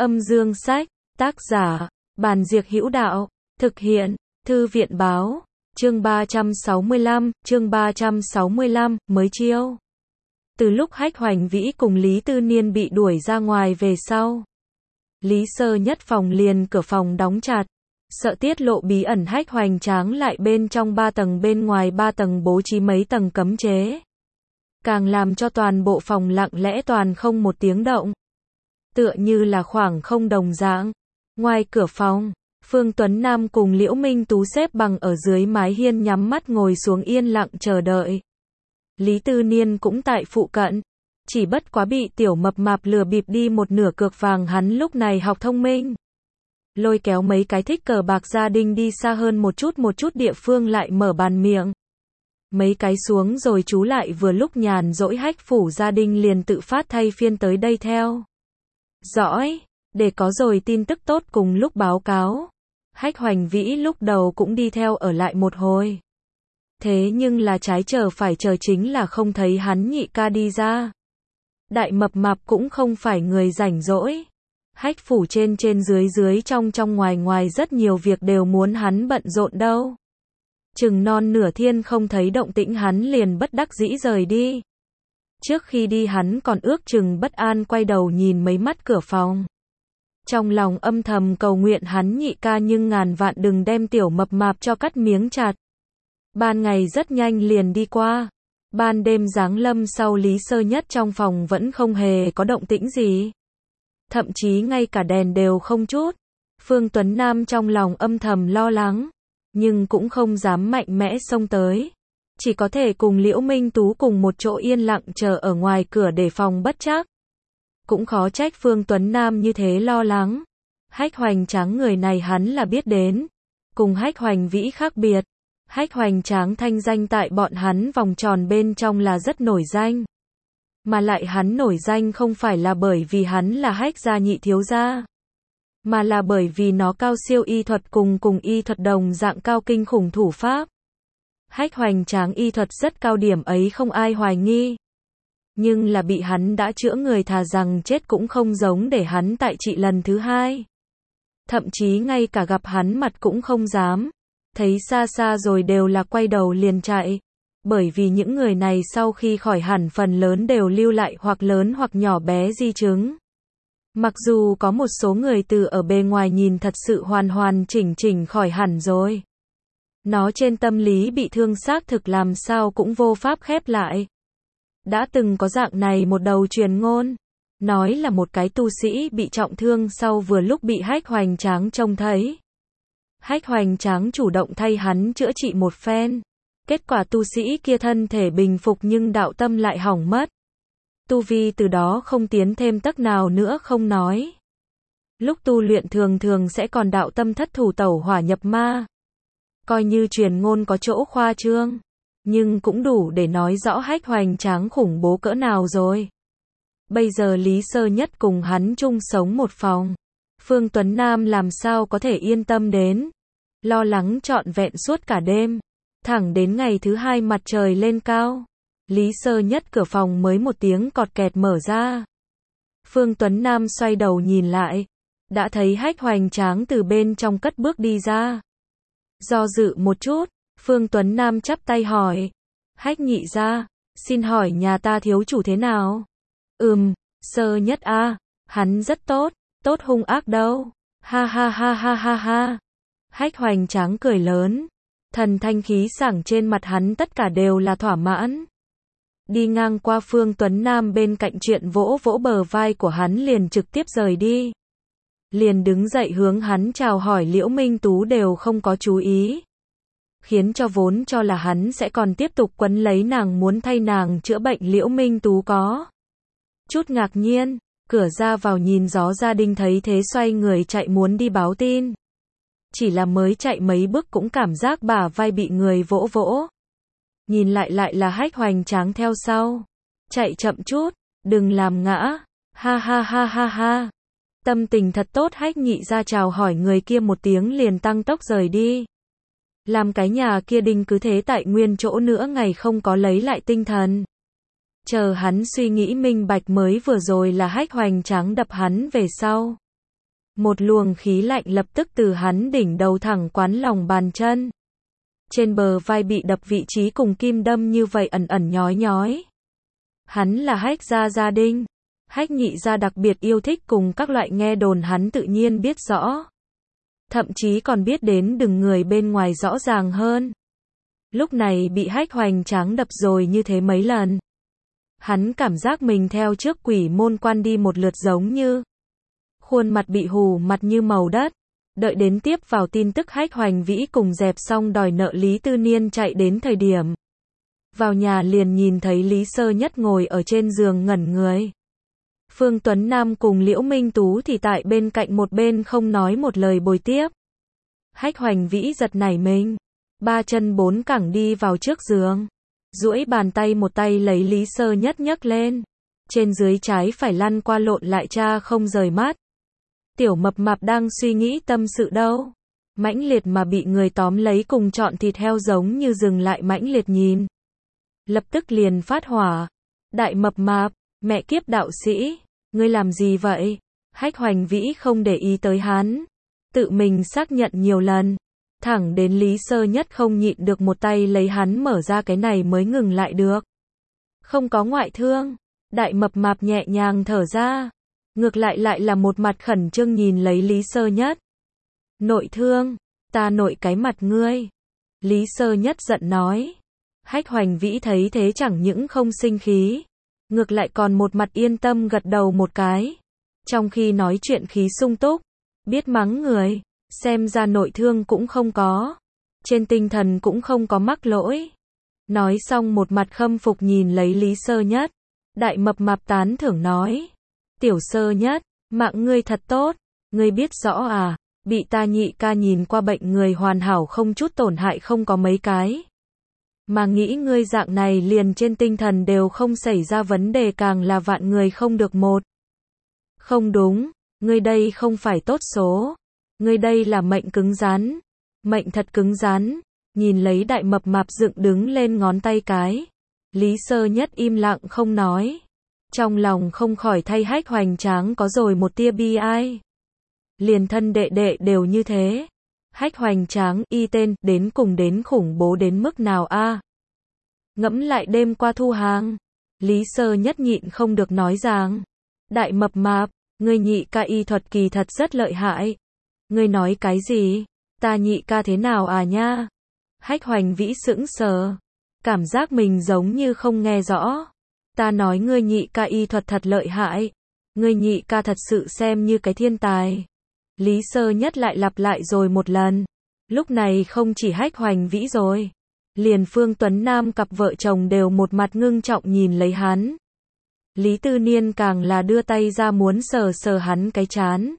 Âm dương sách, tác giả, Bàn Diệc Hữu Đạo, thực hiện, Thư viện báo, chương 365, mới chiêu. Từ lúc Hách Hoành Vĩ cùng Lý Tư Niên bị đuổi ra ngoài về sau, Lý Sơ Nhất phòng liền cửa phòng đóng chặt, sợ tiết lộ bí ẩn Hách Hoành Tráng lại bên trong 3 tầng bên ngoài 3 tầng bố trí mấy tầng cấm chế. Càng làm cho toàn bộ phòng lặng lẽ toàn không một tiếng động. Tựa như là khoảng không đồng dạng. Ngoài cửa phòng, Phương Tuấn Nam cùng Liễu Minh Tú xếp bằng ở dưới mái hiên nhắm mắt ngồi xuống yên lặng chờ đợi. Lý Tư Niên cũng tại phụ cận. Chỉ bất quá bị tiểu mập mạp lừa bịp đi một nửa cược vàng, hắn lúc này học thông minh. Lôi kéo mấy cái thích cờ bạc gia đình đi xa hơn một chút địa phương lại mở bàn miệng. Mấy cái xuống rồi chú lại vừa lúc nhàn rỗi Hách phủ gia đình liền tự phát thay phiên tới đây theo dõi, để có rồi tin tức tốt cùng lúc báo cáo. Hách Hoành Vĩ lúc đầu cũng đi theo ở lại một hồi. Thế nhưng là trái chờ phải chờ chính là không thấy hắn nhị ca đi ra. Đại mập mạp cũng không phải người rảnh rỗi. Hách phủ trên dưới trong ngoài rất nhiều việc đều muốn hắn bận rộn đâu. Chừng non nửa thiên không thấy động tĩnh hắn liền bất đắc dĩ rời đi. Trước khi đi hắn còn ước chừng bất an quay đầu nhìn mấy mắt cửa phòng. Trong lòng âm thầm cầu nguyện hắn nhị ca nhưng ngàn vạn đừng đem tiểu mập mạp cho cắt miếng chặt. Ban ngày rất nhanh liền đi qua. Ban đêm giáng lâm sau Lý Sơ Nhất trong phòng vẫn không hề có động tĩnh gì. Thậm chí ngay cả đèn đều không chút. Phương Tuấn Nam trong lòng âm thầm lo lắng. Nhưng cũng không dám mạnh mẽ xông tới. Chỉ có thể cùng Liễu Minh Tú cùng một chỗ yên lặng chờ ở ngoài cửa để phòng bất trắc. Cũng khó trách Phương Tuấn Nam như thế lo lắng. Hách Hoành Tráng người này hắn là biết đến. Cùng Hách Hoành Vĩ khác biệt. Hách Hoành Tráng thanh danh tại bọn hắn vòng tròn bên trong là rất nổi danh. Mà lại hắn nổi danh không phải là bởi vì hắn là Hách gia nhị thiếu gia. Mà là bởi vì nó cao siêu y thuật cùng y thuật đồng dạng cao kinh khủng thủ pháp. Hách Hoành Tráng y thuật rất cao, điểm ấy không ai hoài nghi. Nhưng là bị hắn đã chữa người thà rằng chết cũng không giống để hắn tại trị lần thứ hai. Thậm chí ngay cả gặp hắn mặt cũng không dám. Thấy xa xa rồi đều là quay đầu liền chạy. Bởi vì những người này sau khi khỏi hẳn phần lớn đều lưu lại hoặc lớn hoặc nhỏ bé di chứng. Mặc dù có một số người từ ở bề ngoài nhìn thật sự hoàn chỉnh khỏi hẳn rồi. Nó trên tâm lý bị thương xác thực làm sao cũng vô pháp khép lại. Đã từng có dạng này một đầu truyền ngôn. Nói là một cái tu sĩ bị trọng thương sau vừa lúc bị Hách Hoành Tráng trông thấy. Hách Hoành Tráng chủ động thay hắn chữa trị một phen. Kết quả tu sĩ kia thân thể bình phục nhưng đạo tâm lại hỏng mất. Tu vi từ đó không tiến thêm tấc nào nữa không nói. Lúc tu luyện thường sẽ còn đạo tâm thất thủ tẩu hỏa nhập ma. Coi như truyền ngôn có chỗ khoa trương. Nhưng cũng đủ để nói rõ Hách Hoành Tráng khủng bố cỡ nào rồi. Bây giờ Lý Sơ Nhất cùng hắn chung sống một phòng. Phương Tuấn Nam làm sao có thể yên tâm đến. Lo lắng trọn vẹn suốt cả đêm. Thẳng đến ngày thứ hai mặt trời lên cao. Lý Sơ Nhất cửa phòng mới một tiếng cọt kẹt mở ra. Phương Tuấn Nam xoay đầu nhìn lại. Đã thấy Hách Hoành Tráng từ bên trong cất bước đi ra. Do dự một chút, Phương Tuấn Nam chắp tay hỏi. Hách nhị gia, xin hỏi nhà ta thiếu chủ thế nào? Sơ Nhất a, hắn rất tốt, tốt hung ác đâu. Ha ha ha ha ha ha. Hách Hoành Tráng cười lớn. Thần thanh khí sảng trên mặt hắn tất cả đều là thỏa mãn. Đi ngang qua Phương Tuấn Nam bên cạnh chuyện vỗ bờ vai của hắn liền trực tiếp rời đi. Liền đứng dậy hướng hắn chào hỏi Liễu Minh Tú đều không có chú ý. Khiến cho vốn cho là hắn sẽ còn tiếp tục quấn lấy nàng muốn thay nàng chữa bệnh Liễu Minh Tú có chút ngạc nhiên, cửa ra vào nhìn gió gia đình thấy thế xoay người chạy muốn đi báo tin. Chỉ là mới chạy mấy bước cũng cảm giác bả vai bị người vỗ. Nhìn lại là Hách Hoành Tráng theo sau. Chạy chậm chút, đừng làm ngã. Ha ha ha ha ha. Tâm tình thật tốt, Hách nhị ra chào hỏi người kia một tiếng liền tăng tốc rời đi. Làm cái nhà kia đình cứ thế tại nguyên chỗ nữa ngày không có lấy lại tinh thần. Chờ hắn suy nghĩ minh bạch mới vừa rồi là Hách Hoành Tráng đập hắn về sau. Một luồng khí lạnh lập tức từ hắn đỉnh đầu thẳng quán lòng bàn chân. Trên bờ vai bị đập vị trí cùng kim đâm như vậy ẩn ẩn nhói nhói. Hắn là Hách gia đinh. Hách nhị gia đặc biệt yêu thích cùng các loại nghe đồn hắn tự nhiên biết rõ. Thậm chí còn biết đến từng người bên ngoài rõ ràng hơn. Lúc này bị Hách hoành tráng đập rồi như thế mấy lần. Hắn cảm giác mình theo trước quỷ môn quan đi một lượt giống như. Khuôn mặt bị hù mặt như màu đất. Đợi đến tiếp vào tin tức Hách Hoành Vĩ cùng dẹp xong đòi nợ Lý Tư Niên chạy đến thời điểm. Vào nhà liền nhìn thấy Lý Sơ Nhất ngồi ở trên giường ngẩn người. Phương Tuấn Nam cùng Liễu Minh Tú thì tại bên cạnh một bên không nói một lời bồi tiếp. Hách Hoành Vĩ giật nảy mình. Ba chân bốn cẳng đi vào trước giường. Duỗi bàn tay một tay lấy Lý Sơ Nhất nhấc lên. Trên dưới trái phải lăn qua lộn lại cha không rời mắt. Tiểu mập mạp đang suy nghĩ tâm sự đâu. Mãnh liệt mà bị người tóm lấy cùng trọn thịt heo giống như dừng lại mãnh liệt nhìn. Lập tức liền phát hỏa. Đại mập mạp, mẹ kiếp đạo sĩ, ngươi làm gì vậy? Hách Hoành Vĩ không để ý tới hắn. Tự mình xác nhận nhiều lần. Thẳng đến Lý Sơ Nhất không nhịn được một tay lấy hắn mở ra cái này mới ngừng lại được. Không có ngoại thương. Đại mập mạp nhẹ nhàng thở ra. Ngược lại là một mặt khẩn trương nhìn lấy Lý Sơ Nhất. Nội thương, ta nội cái mặt ngươi. Lý Sơ Nhất giận nói. Hách Hoành Vĩ thấy thế chẳng những không sinh khí. Ngược lại còn một mặt yên tâm gật đầu một cái. Trong khi nói chuyện khí sung túc. Biết mắng người, xem ra nội thương cũng không có. Trên tinh thần cũng không có mắc lỗi. Nói xong một mặt khâm phục nhìn lấy Lý Sơ Nhất. Đại mập mạp tán thưởng nói. Tiểu Sơ Nhất, mạng ngươi thật tốt, ngươi biết rõ à, bị ta nhị ca nhìn qua bệnh người hoàn hảo không chút tổn hại không có mấy cái. Mà nghĩ ngươi dạng này liền trên tinh thần đều không xảy ra vấn đề càng là vạn người không được một. Không đúng, ngươi đây không phải tốt số, ngươi đây là mệnh cứng rắn, mệnh thật cứng rắn, nhìn lấy đại mập mạp dựng đứng lên ngón tay cái. Lý Sơ Nhất im lặng không nói. Trong lòng không khỏi thay Hách Hoành Tráng có rồi một tia bi ai. Liền thân đệ đệ đều như thế. Hách Hoành Tráng y tên đến cùng đến khủng bố đến mức nào a? Ngẫm lại đêm qua thu hàng. Lý Sơ Nhất nhịn không được nói rằng. Đại mập mạp, ngươi nhị ca y thuật kỳ thật rất lợi hại. Ngươi nói cái gì? Ta nhị ca thế nào à nha? Hách Hoành Vĩ sững sờ. Cảm giác mình giống như không nghe rõ. Ta nói ngươi nhị ca y thuật thật lợi hại. Ngươi nhị ca thật sự xem như cái thiên tài. Lý Sơ Nhất lại lặp lại rồi một lần. Lúc này không chỉ Hách Hoành Vĩ rồi. Liền Phương Tuấn Nam cặp vợ chồng đều một mặt ngưng trọng nhìn lấy hắn. Lý Tư Niên càng là đưa tay ra muốn sờ sờ hắn cái trán.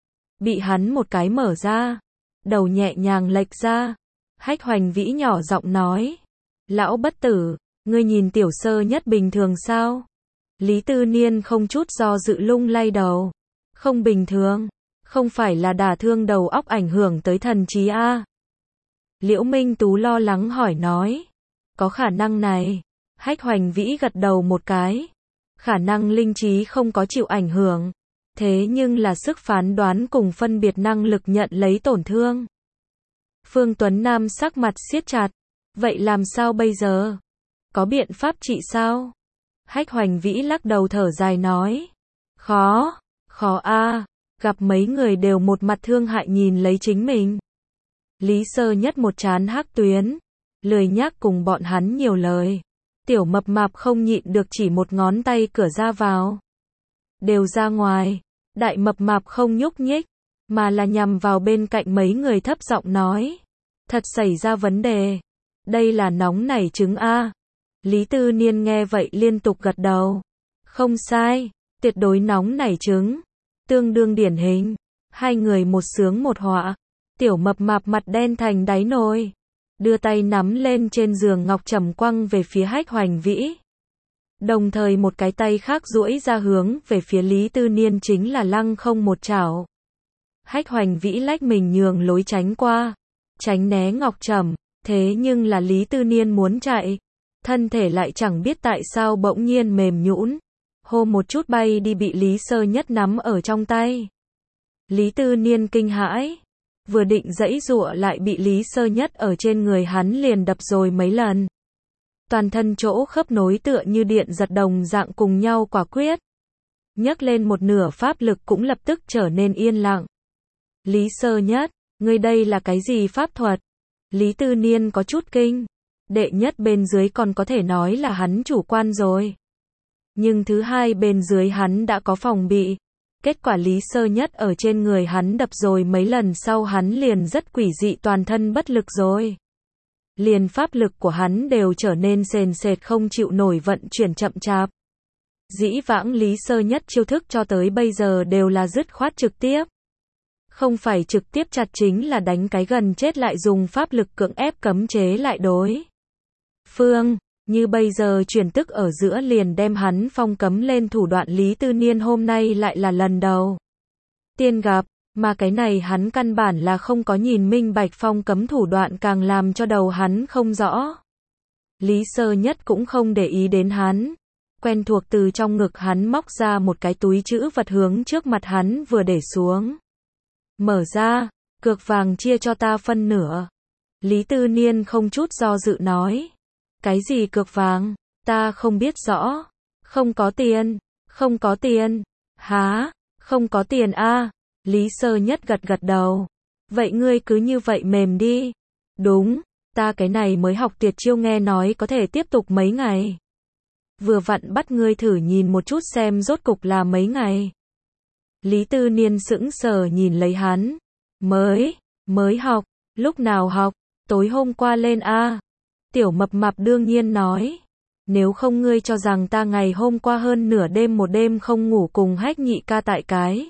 Bị hắn một cái mở ra. Đầu nhẹ nhàng lệch ra. Hách Hoành Vĩ nhỏ giọng nói. Lão bất tử. Ngươi nhìn Tiểu Sơ Nhất bình thường sao? Lý Tư Niên không chút do dự lung lay đầu. Không bình thường. Không phải là đả thương đầu óc ảnh hưởng tới thần trí a? Liễu Minh Tú lo lắng hỏi nói. Có khả năng này. Hách Hoành Vĩ gật đầu một cái. Khả năng linh trí không có chịu ảnh hưởng. Thế nhưng là sức phán đoán cùng phân biệt năng lực nhận lấy tổn thương. Phương Tuấn Nam sắc mặt siết chặt. Vậy làm sao bây giờ? Có biện pháp trị sao? Hách Hoành Vĩ lắc đầu thở dài nói. Khó a, gặp mấy người đều một mặt thương hại nhìn lấy chính mình. Lý Sơ Nhất một trán hắc tuyến, lười nhác cùng bọn hắn nhiều lời. Tiểu mập mạp không nhịn được chỉ một ngón tay cửa ra vào. Đều ra ngoài, đại mập mạp không nhúc nhích, mà là nhằm vào bên cạnh mấy người thấp giọng nói. Thật xảy ra vấn đề. Đây là nóng nảy trứng a. Lý Tư Niên nghe vậy liên tục gật đầu. Không sai, tuyệt đối nóng nảy trứng. Tương đương điển hình. Hai người một sướng một họa. Tiểu mập mạp mặt đen thành đáy nồi. Đưa tay nắm lên trên giường ngọc trầm quăng về phía Hách Hoành Vĩ. Đồng thời một cái tay khác duỗi ra hướng về phía Lý Tư Niên chính là lăng không một chảo. Hách Hoành Vĩ lách mình nhường lối tránh qua. Tránh né ngọc trầm. Thế nhưng là Lý Tư Niên muốn chạy. Thân thể lại chẳng biết tại sao bỗng nhiên mềm nhũn. Hô một chút bay đi bị Lý Sơ Nhất nắm ở trong tay. Lý Tư Niên kinh hãi. Vừa định giãy giụa lại bị Lý Sơ Nhất ở trên người hắn liền đập rồi mấy lần. Toàn thân chỗ khớp nối tựa như điện giật đồng dạng cùng nhau quả quyết. Nhấc lên một nửa pháp lực cũng lập tức trở nên yên lặng. Lý Sơ Nhất, ngươi đây là cái gì pháp thuật? Lý Tư Niên có chút kinh. Đệ nhất bên dưới còn có thể nói là hắn chủ quan rồi. Nhưng thứ hai bên dưới hắn đã có phòng bị. Kết quả Lý Sơ Nhất ở trên người hắn đập rồi mấy lần sau hắn liền rất quỷ dị toàn thân bất lực rồi. Liền pháp lực của hắn đều trở nên sền sệt không chịu nổi vận chuyển chậm chạp. Dĩ vãng Lý Sơ Nhất chiêu thức cho tới bây giờ đều là dứt khoát trực tiếp. Không phải trực tiếp chặt chính là đánh cái gần chết lại dùng pháp lực cưỡng ép cấm chế lại đối phương. Như bây giờ chuyển tức ở giữa liền đem hắn phong cấm lên thủ đoạn Lý Tư Niên hôm nay lại là lần đầu tiên gặp, mà cái này hắn căn bản là không có nhìn minh bạch phong cấm thủ đoạn càng làm cho đầu hắn không rõ. Lý Sơ Nhất cũng không để ý đến hắn, quen thuộc từ trong ngực hắn móc ra một cái túi trữ vật hướng trước mặt hắn vừa để xuống. Mở ra, cược vàng chia cho ta phân nửa. Lý Tư Niên không chút do dự nói. Cái gì cược vàng? Ta không biết rõ. Không có tiền. Không có tiền. Hả? Không có tiền a? Lý Sơ Nhất gật gật đầu. Vậy ngươi cứ như vậy mềm đi. Đúng, ta cái này mới học tuyệt chiêu nghe nói có thể tiếp tục mấy ngày. Vừa vặn bắt ngươi thử nhìn một chút xem rốt cục là mấy ngày. Lý Tư Niên sững sờ nhìn lấy hắn. Mới học, lúc nào học? Tối hôm qua lên a. Tiểu mập mạp đương nhiên nói. Nếu không ngươi cho rằng ta ngày hôm qua hơn nửa đêm một đêm không ngủ cùng Hách nhị ca tại cái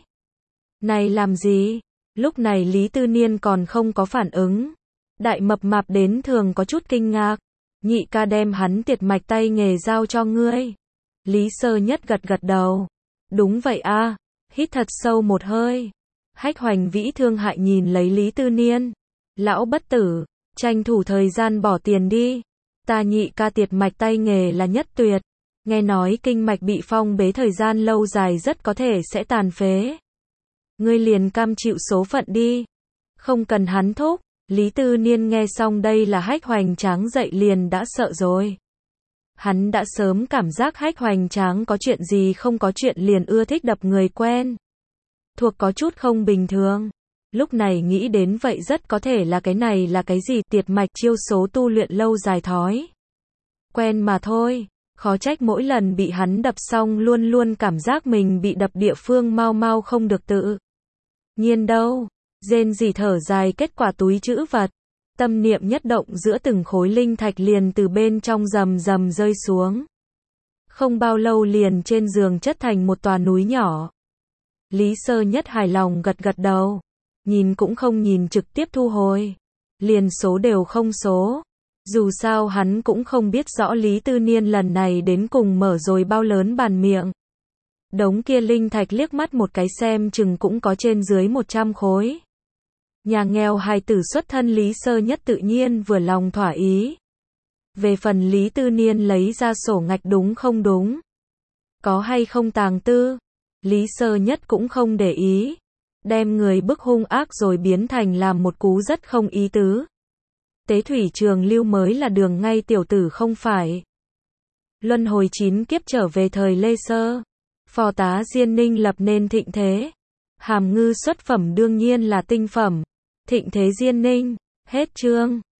này làm gì? Lúc này Lý Tư Niên còn không có phản ứng. Đại mập mạp đến thường có chút kinh ngạc. Nhị ca đem hắn tiệt mạch tay nghề giao cho ngươi. Lý Sơ Nhất gật gật đầu. Đúng vậy a. Hít thật sâu một hơi. Hách Hoành Vĩ thương hại nhìn lấy Lý Tư Niên. Lão bất tử, tranh thủ thời gian bỏ tiền đi. Ta nhị ca tiệt mạch tay nghề là nhất tuyệt. Nghe nói kinh mạch bị phong bế thời gian lâu dài rất có thể sẽ tàn phế. Ngươi liền cam chịu số phận đi. Không cần hắn thúc. Lý Tư Niên nghe xong đây là Hách Hoành Tráng dậy liền đã sợ rồi. Hắn đã sớm cảm giác Hách Hoành Tráng có chuyện gì không có chuyện liền ưa thích đập người quen. Thuộc có chút không bình thường. Lúc này nghĩ đến vậy rất có thể là cái này là cái gì tiệt mạch chiêu số tu luyện lâu dài thói quen mà thôi. Khó trách mỗi lần bị hắn đập xong luôn luôn cảm giác mình bị đập địa phương mau mau không được tự nhiên đâu. Rên rỉ thở dài kết quả túi trữ vật. Tâm niệm nhất động giữa từng khối linh thạch liền từ bên trong rầm rầm rơi xuống. Không bao lâu liền trên giường chất thành một tòa núi nhỏ. Lý Sơ Nhất hài lòng gật gật đầu. Nhìn cũng không nhìn trực tiếp thu hồi. Liền số đều không số. Dù sao hắn cũng không biết rõ Lý Tư Niên lần này đến cùng mở rồi bao lớn bàn miệng. Đống kia linh thạch liếc mắt một cái xem chừng cũng có trên dưới 100 khối. Nhà nghèo hài tử xuất thân Lý Sơ Nhất tự nhiên vừa lòng thỏa ý. Về phần Lý Tư Niên lấy ra sổ ngạch đúng không đúng? Có hay không tàng tư? Lý Sơ Nhất cũng không để ý. Đem người bức hung ác rồi biến thành làm một cú rất không ý tứ. Tế thủy trường lưu mới là đường ngay tiểu tử không phải. Luân hồi 9 kiếp trở về thời Lê Sơ. Phò tá Diên Ninh lập nên thịnh thế. Hàm ngư xuất phẩm đương nhiên là tinh phẩm. Thịnh thế Diên Ninh. Hết chương.